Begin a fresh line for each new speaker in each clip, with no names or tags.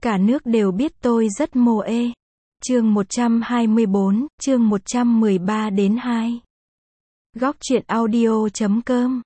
Cả nước đều biết tôi rất mô ê. Chương 124, chương 113 đến 2. Góc truyện audio.com.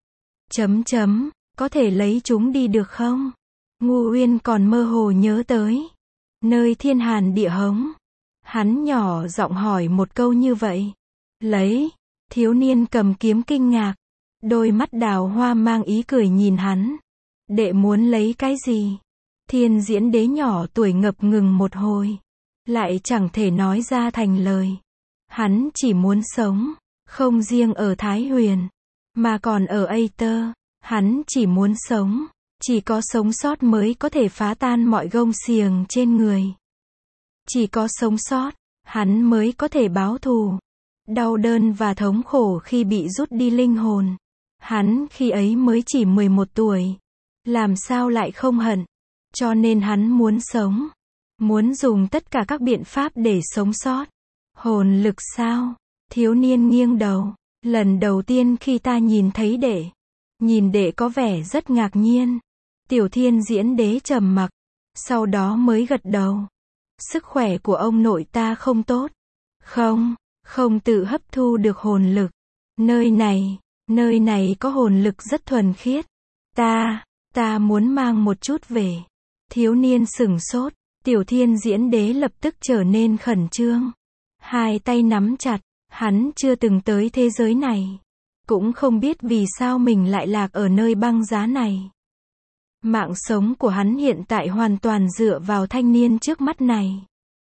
Có thể lấy chúng đi được không? Ngu Uyên còn mơ hồ nhớ tới nơi thiên hàn địa hống. Hắn nhỏ giọng hỏi một câu như vậy. Lấy, thiếu niên cầm kiếm kinh ngạc. Đôi mắt đào hoa mang ý cười nhìn hắn. Đệ muốn lấy cái gì? Thiên diễn đế nhỏ tuổi ngập ngừng một hồi. Lại chẳng thể nói ra thành lời. Hắn chỉ muốn sống, không riêng ở Thái Huyền, mà còn ở Aether. Hắn chỉ muốn sống, chỉ có sống sót mới có thể phá tan mọi gông xiềng trên người. Chỉ có sống sót, hắn mới có thể báo thù. Đau đớn và thống khổ khi bị rút đi linh hồn. Hắn khi ấy mới chỉ 11 tuổi. Làm sao lại không hận? Cho nên hắn muốn sống. Muốn dùng tất cả các biện pháp để sống sót. Hồn lực sao? Thiếu niên nghiêng đầu. Lần đầu tiên khi ta nhìn thấy đệ. Nhìn đệ có vẻ rất ngạc nhiên. Tiểu thiên diễn đế trầm mặc. Sau đó mới gật đầu. Sức khỏe của ông nội ta không tốt. Không tự hấp thu được hồn lực. Nơi này có hồn lực rất thuần khiết. Ta muốn mang một chút về. Thiếu niên sửng sốt. Tiểu thiên diễn đế lập tức trở nên khẩn trương. Hai tay nắm chặt. Hắn chưa từng tới thế giới này. Cũng không biết vì sao mình lại lạc ở nơi băng giá này. Mạng sống của hắn hiện tại hoàn toàn dựa vào thanh niên trước mắt này.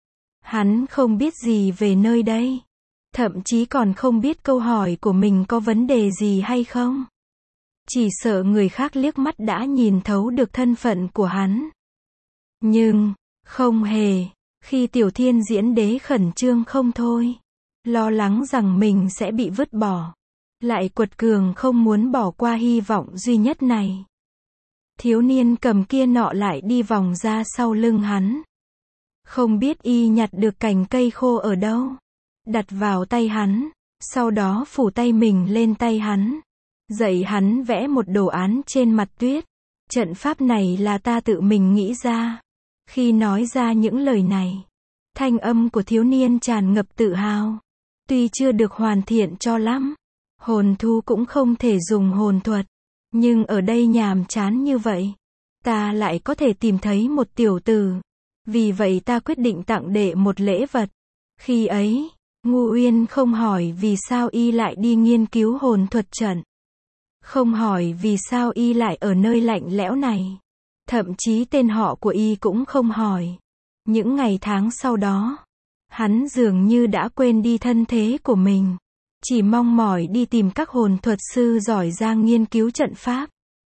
Hắn không biết gì về nơi đây. Thậm chí còn không biết câu hỏi của mình có vấn đề gì hay không. Chỉ sợ người khác liếc mắt đã nhìn thấu được thân phận của hắn. Nhưng, không hề, khi tiểu thiên diễn đế khẩn trương không thôi. Lo lắng rằng mình sẽ bị vứt bỏ. Lại quật cường không muốn bỏ qua hy vọng duy nhất này. Thiếu niên cầm kia nọ lại đi vòng ra sau lưng hắn. Không biết y nhặt được cành cây khô ở đâu. Đặt vào tay hắn. Sau đó phủ tay mình lên tay hắn. Dạy hắn vẽ một đồ án trên mặt tuyết. Trận pháp này là ta tự mình nghĩ ra. Khi nói ra những lời này, thanh âm của thiếu niên tràn ngập tự hào. Tuy chưa được hoàn thiện cho lắm. Hồn thú cũng không thể dùng hồn thuật. Nhưng ở đây nhàm chán như vậy. Ta lại có thể tìm thấy một tiểu tử. Vì vậy ta quyết định tặng đệ một lễ vật. Khi ấy, Ngu Uyên không hỏi vì sao y lại đi nghiên cứu hồn thuật trận. Không hỏi vì sao y lại ở nơi lạnh lẽo này. Thậm chí tên họ của y cũng không hỏi. Những ngày tháng sau đó, hắn dường như đã quên đi thân thế của mình. Chỉ mong mỏi đi tìm các hồn thuật sư giỏi giang nghiên cứu trận pháp.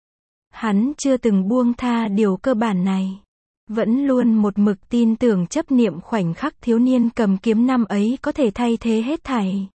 Hắn chưa từng buông tha điều cơ bản này. Vẫn luôn một mực tin tưởng chấp niệm khoảnh khắc thiếu niên cầm kiếm năm ấy có thể thay thế hết thảy.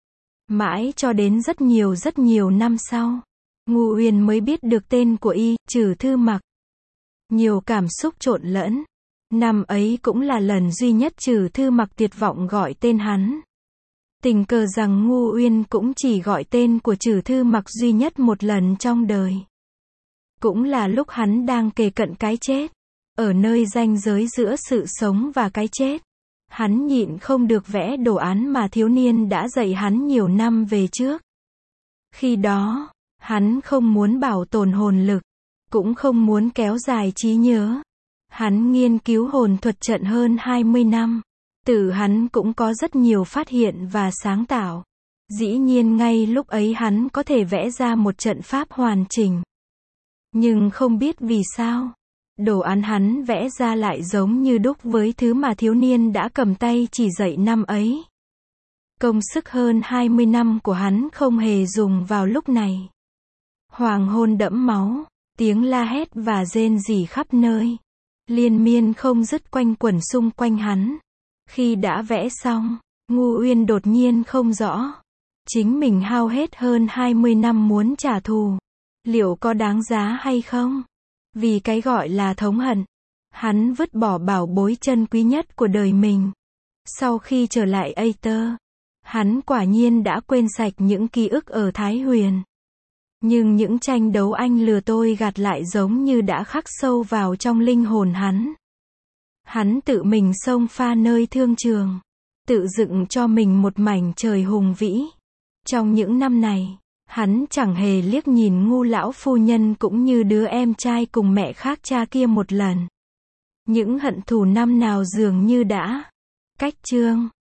Mãi cho đến rất nhiều năm sau, Ngu Uyên mới biết được tên của y, Trừ Thư Mặc. Nhiều cảm xúc trộn lẫn. Năm ấy cũng là lần duy nhất Trừ Thư Mặc tuyệt vọng gọi tên hắn. Tình cờ rằng Ngu Uyên cũng chỉ gọi tên của Trừ Thư Mặc duy nhất một lần trong đời. Cũng là lúc hắn đang kề cận cái chết. Ở nơi ranh giới giữa sự sống và cái chết. Hắn nhịn không được vẽ đồ án mà thiếu niên đã dạy hắn nhiều năm về trước. Khi đó, hắn không muốn bảo tồn hồn lực. Cũng không muốn kéo dài trí nhớ. Hắn nghiên cứu hồn thuật trận hơn 20 năm. Từ hắn cũng có rất nhiều phát hiện và sáng tạo. Dĩ nhiên ngay lúc ấy hắn có thể vẽ ra một trận pháp hoàn chỉnh. Nhưng không biết vì sao, đồ án hắn vẽ ra lại giống như đúc với thứ mà thiếu niên đã cầm tay chỉ dạy năm ấy. Công sức hơn 20 năm của hắn không hề dùng vào lúc này. Hoàng hôn đẫm máu, tiếng la hét và rên rỉ khắp nơi. Liên miên không dứt quanh quẩn xung quanh hắn. Khi đã vẽ xong, Ngu Uyên đột nhiên không rõ. Chính mình hao hết hơn 20 năm muốn trả thù. Liệu có đáng giá hay không? Vì cái gọi là thống hận. Hắn vứt bỏ bảo bối chân quý nhất của đời mình. Sau khi trở lại Aether, hắn quả nhiên đã quên sạch những ký ức ở Thái Huyền. Nhưng những tranh đấu anh lừa tôi gạt lại giống như đã khắc sâu vào trong linh hồn hắn. Hắn tự mình xông pha nơi thương trường, tự dựng cho mình một mảnh trời hùng vĩ. Trong những năm này, hắn chẳng hề liếc nhìn Ngu lão phu nhân cũng như đứa em trai cùng mẹ khác cha kia một lần. Những hận thù năm nào dường như đã cách chương.